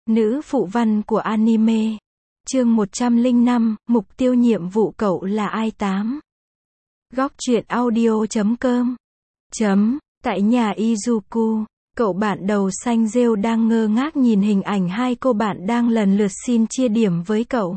Nữ phụ văn của anime. Chương 105, mục tiêu nhiệm vụ cậu là ai 8. Góc truyện audio.com. Tại nhà Izuku, cậu bạn đầu xanh rêu đang ngơ ngác nhìn hình ảnh hai cô bạn đang lần lượt xin chia điểm với cậu.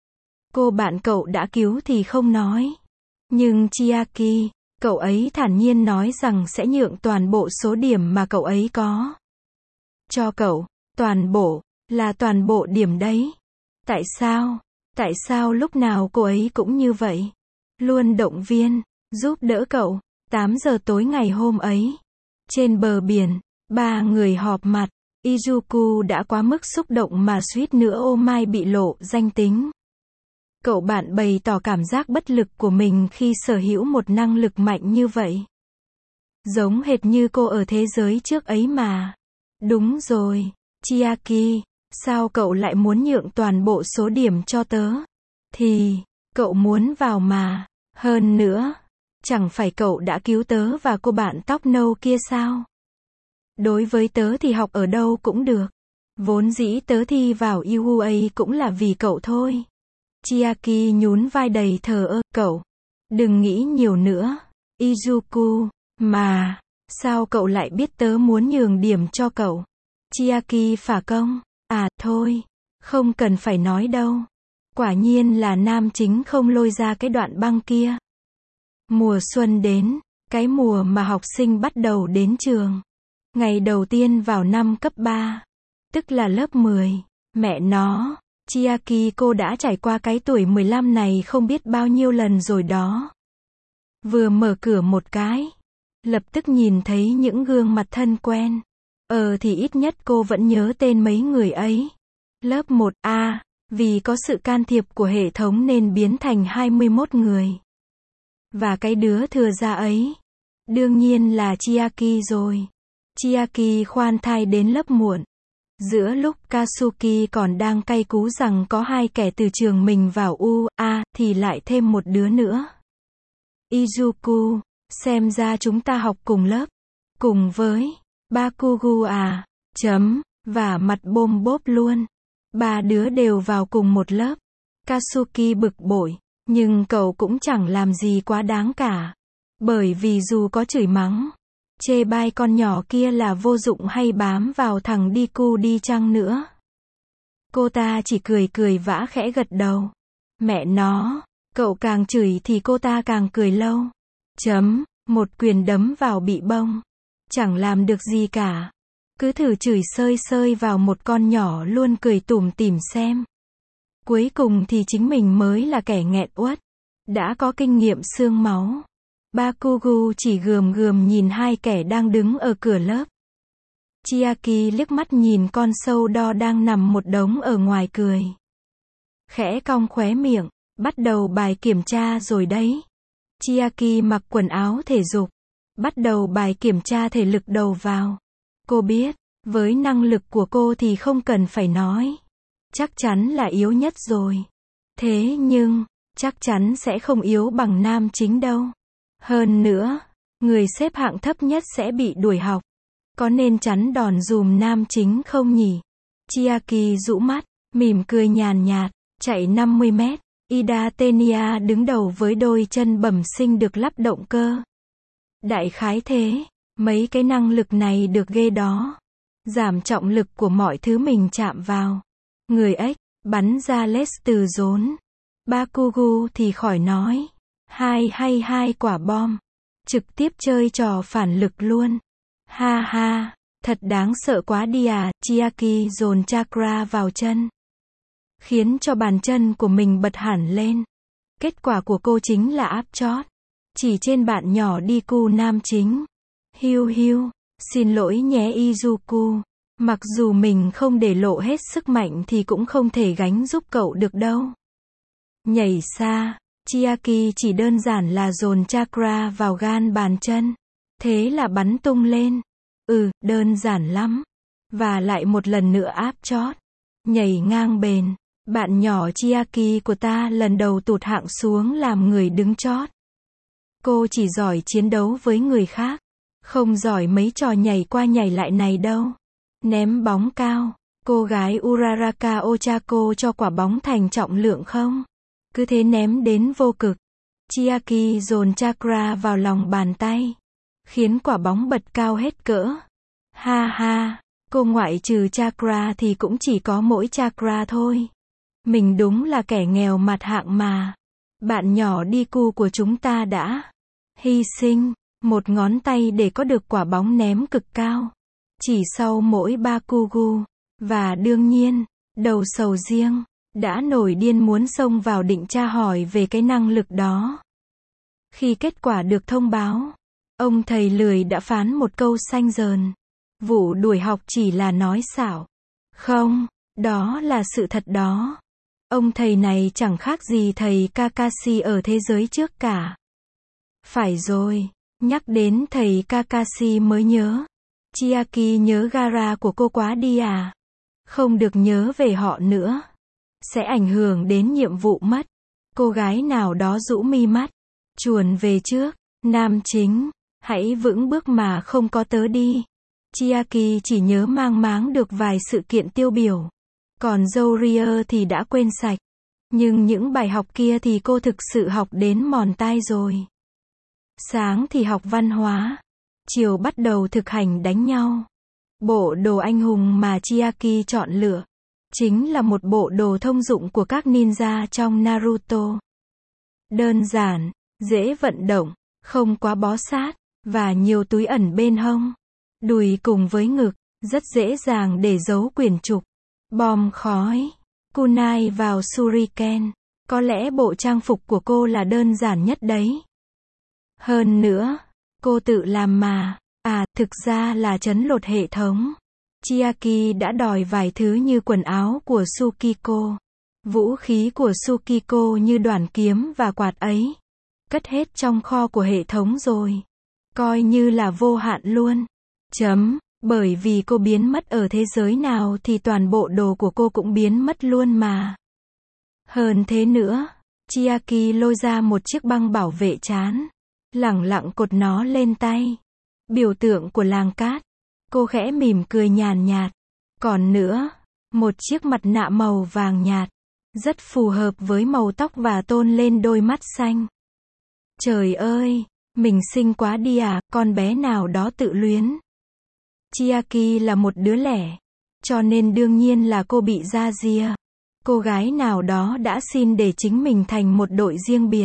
Cô bạn cậu đã cứu thì không nói. Nhưng Chiaki, cậu ấy thản nhiên nói rằng sẽ nhượng toàn bộ số điểm mà cậu ấy có cho cậu. Toàn bộ, là toàn bộ điểm đấy. Tại sao? Tại sao lúc nào cô ấy cũng như vậy? Luôn động viên, giúp đỡ cậu. 8 giờ tối ngày hôm ấy, trên bờ biển, ba người họp mặt. Izuku đã quá mức xúc động mà suýt nữa ô mai bị lộ danh tính. Cậu bạn bày tỏ cảm giác bất lực của mình khi sở hữu một năng lực mạnh như vậy. Giống hệt như cô ở thế giới trước ấy mà. Đúng rồi, Chiaki, sao cậu lại muốn nhượng toàn bộ số điểm cho tớ? Thì, cậu muốn vào mà. Hơn nữa, chẳng phải cậu đã cứu tớ và cô bạn tóc nâu kia sao? Đối với tớ thì học ở đâu cũng được. Vốn dĩ tớ thi vào UA cũng là vì cậu thôi. Chiaki nhún vai đầy thờ ơ. Cậu, đừng nghĩ nhiều nữa. Izuku, mà, sao cậu lại biết tớ muốn nhường điểm cho cậu? Chiaki phả công. À, thôi, không cần phải nói đâu. Quả nhiên là nam chính không lôi ra cái đoạn băng kia. Mùa xuân đến, cái mùa mà học sinh bắt đầu đến trường. Ngày đầu tiên vào năm cấp 3, tức là lớp 10. Mẹ nó, Chiaki cô đã trải qua cái tuổi 15 này không biết bao nhiêu lần rồi đó. Vừa mở cửa một cái, lập tức nhìn thấy những gương mặt thân quen. Thì ít nhất cô vẫn nhớ tên mấy người ấy. Lớp 1A, vì có sự can thiệp của hệ thống nên biến thành 21 người. Và cái đứa thừa ra ấy, đương nhiên là Chiaki rồi. Chiaki khoan thai đến lớp muộn. Giữa lúc Katsuki còn đang cay cú rằng có hai kẻ từ trường mình vào UA, thì lại thêm một đứa nữa. Izuku, xem ra chúng ta học cùng lớp. Cùng với Bakugu à, và mặt bôm bốp luôn. Ba đứa đều vào cùng một lớp. Katsuki bực bội, nhưng cậu cũng chẳng làm gì quá đáng cả. Bởi vì dù có chửi mắng, chê bai con nhỏ kia là vô dụng hay bám vào thằng Deku đi chăng nữa, cô ta chỉ cười cười vã khẽ gật đầu. Mẹ nó, cậu càng chửi thì cô ta càng cười lâu. Một quyền đấm vào bị bông. Chẳng làm được gì cả. Cứ thử chửi sơi sơi vào một con nhỏ luôn cười tủm tỉm xem. Cuối cùng thì chính mình mới là kẻ nghẹn uất. Đã có kinh nghiệm xương máu. Bakugu chỉ gườm gườm nhìn hai kẻ đang đứng ở cửa lớp. Chiaki liếc mắt nhìn con sâu đo đang nằm một đống ở ngoài cười. Khẽ cong khóe miệng, bắt đầu bài kiểm tra rồi đấy. Chiaki mặc quần áo thể dục. Bắt đầu bài kiểm tra thể lực đầu vào. Cô biết, với năng lực của cô thì không cần phải nói. Chắc chắn là yếu nhất rồi. Thế nhưng, chắc chắn sẽ không yếu bằng nam chính đâu. Hơn nữa, người xếp hạng thấp nhất sẽ bị đuổi học. Có nên chắn đòn dùm nam chính không nhỉ? Chiaki rũ mắt, mỉm cười nhàn nhạt, chạy 50 mét. Ida Tenia đứng đầu với đôi chân bẩm sinh được lắp động cơ. Đại khái thế, mấy cái năng lực này được ghê đó. Giảm trọng lực của mọi thứ mình chạm vào. Người ếch, bắn ra lết từ rốn. Bakugu thì khỏi nói. Hai quả bom. Trực tiếp chơi trò phản lực luôn. Ha ha, thật đáng sợ quá đi à. Chiaki dồn chakra vào chân, khiến cho bàn chân của mình bật hẳn lên. Kết quả của cô chính là áp chót. Chỉ trên bạn nhỏ Deku nam chính. Hiu, xin lỗi nhé Izuku. Mặc dù mình không để lộ hết sức mạnh thì cũng không thể gánh giúp cậu được đâu. Nhảy xa, Chiaki chỉ đơn giản là dồn chakra vào gan bàn chân. Thế là bắn tung lên. Đơn giản lắm. Và lại một lần nữa áp chót. Nhảy ngang bền. Bạn nhỏ Chiaki của ta lần đầu tụt hạng xuống làm người đứng chót. Cô chỉ giỏi chiến đấu với người khác. Không giỏi mấy trò nhảy qua nhảy lại này đâu. Ném bóng cao. Cô gái Uraraka Ochako cho quả bóng thành trọng lượng không? Cứ thế ném đến vô cực. Chiaki dồn chakra vào lòng bàn tay, khiến quả bóng bật cao hết cỡ. Ha ha, cô ngoại trừ chakra thì cũng chỉ có mỗi chakra thôi. Mình đúng là kẻ nghèo mặt hạng mà. Bạn nhỏ Diku của chúng ta đã hy sinh một ngón tay để có được quả bóng ném cực cao. Chỉ sau mỗi Bakugu. Và đương nhiên, đầu sầu riêng đã nổi điên muốn xông vào định tra hỏi về cái năng lực đó. Khi kết quả được thông báo, ông thầy lười đã phán một câu xanh dờn. Vụ đuổi học chỉ là nói xạo. Không, đó là sự thật đó. Ông thầy này chẳng khác gì thầy Kakashi ở thế giới trước cả. Phải rồi, nhắc đến thầy Kakashi mới nhớ. Chiaki nhớ Gaara của cô quá đi à? Không được nhớ về họ nữa. Sẽ ảnh hưởng đến nhiệm vụ mất. Cô gái nào đó rũ mi mắt. Chuồn về trước. Nam chính, hãy vững bước mà không có tớ đi. Chiaki chỉ nhớ mang máng được vài sự kiện tiêu biểu. Còn Zoria thì đã quên sạch. Nhưng những bài học kia thì cô thực sự học đến mòn tai rồi. Sáng thì học văn hóa. Chiều bắt đầu thực hành đánh nhau. Bộ đồ anh hùng mà Chiaki chọn lựa chính là một bộ đồ thông dụng của các ninja trong Naruto. Đơn giản, dễ vận động, không quá bó sát, và nhiều túi ẩn bên hông, đùi cùng với ngực, rất dễ dàng để giấu quyển trục, bom khói, kunai vào shuriken. Có lẽ bộ trang phục của cô là đơn giản nhất đấy. Hơn nữa, cô tự làm mà. Thực ra là trấn lột hệ thống. Chiaki đã đòi vài thứ như quần áo của Tsukiko. Vũ khí của Tsukiko như đoản kiếm và quạt ấy. Cất hết trong kho của hệ thống rồi. Coi như là vô hạn luôn. Bởi vì cô biến mất ở thế giới nào thì toàn bộ đồ của cô cũng biến mất luôn mà. Hơn thế nữa, Chiaki lôi ra một chiếc băng bảo vệ trán. Lẳng lặng cột nó lên tay. Biểu tượng của làng cát. Cô khẽ mỉm cười nhàn nhạt. Còn nữa, một chiếc mặt nạ màu vàng nhạt. Rất phù hợp với màu tóc và tôn lên đôi mắt xanh. Trời ơi, mình xinh quá đi à, con bé nào đó tự luyến. Chiaki là một đứa lẻ. Cho nên đương nhiên là cô bị ra rìa. Cô gái nào đó đã xin để chính mình thành một đội riêng biệt.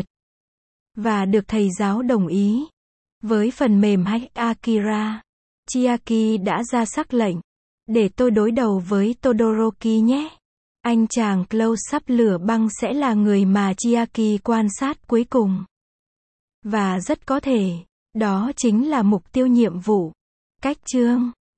Và được thầy giáo đồng ý. Với phần mềm hack Akira, Chiaki đã ra sắc lệnh. Để tôi đối đầu với Todoroki nhé. Anh chàng close-up lửa băng sẽ là người mà Chiaki quan sát cuối cùng. Và rất có thể, đó chính là mục tiêu nhiệm vụ. Cách chương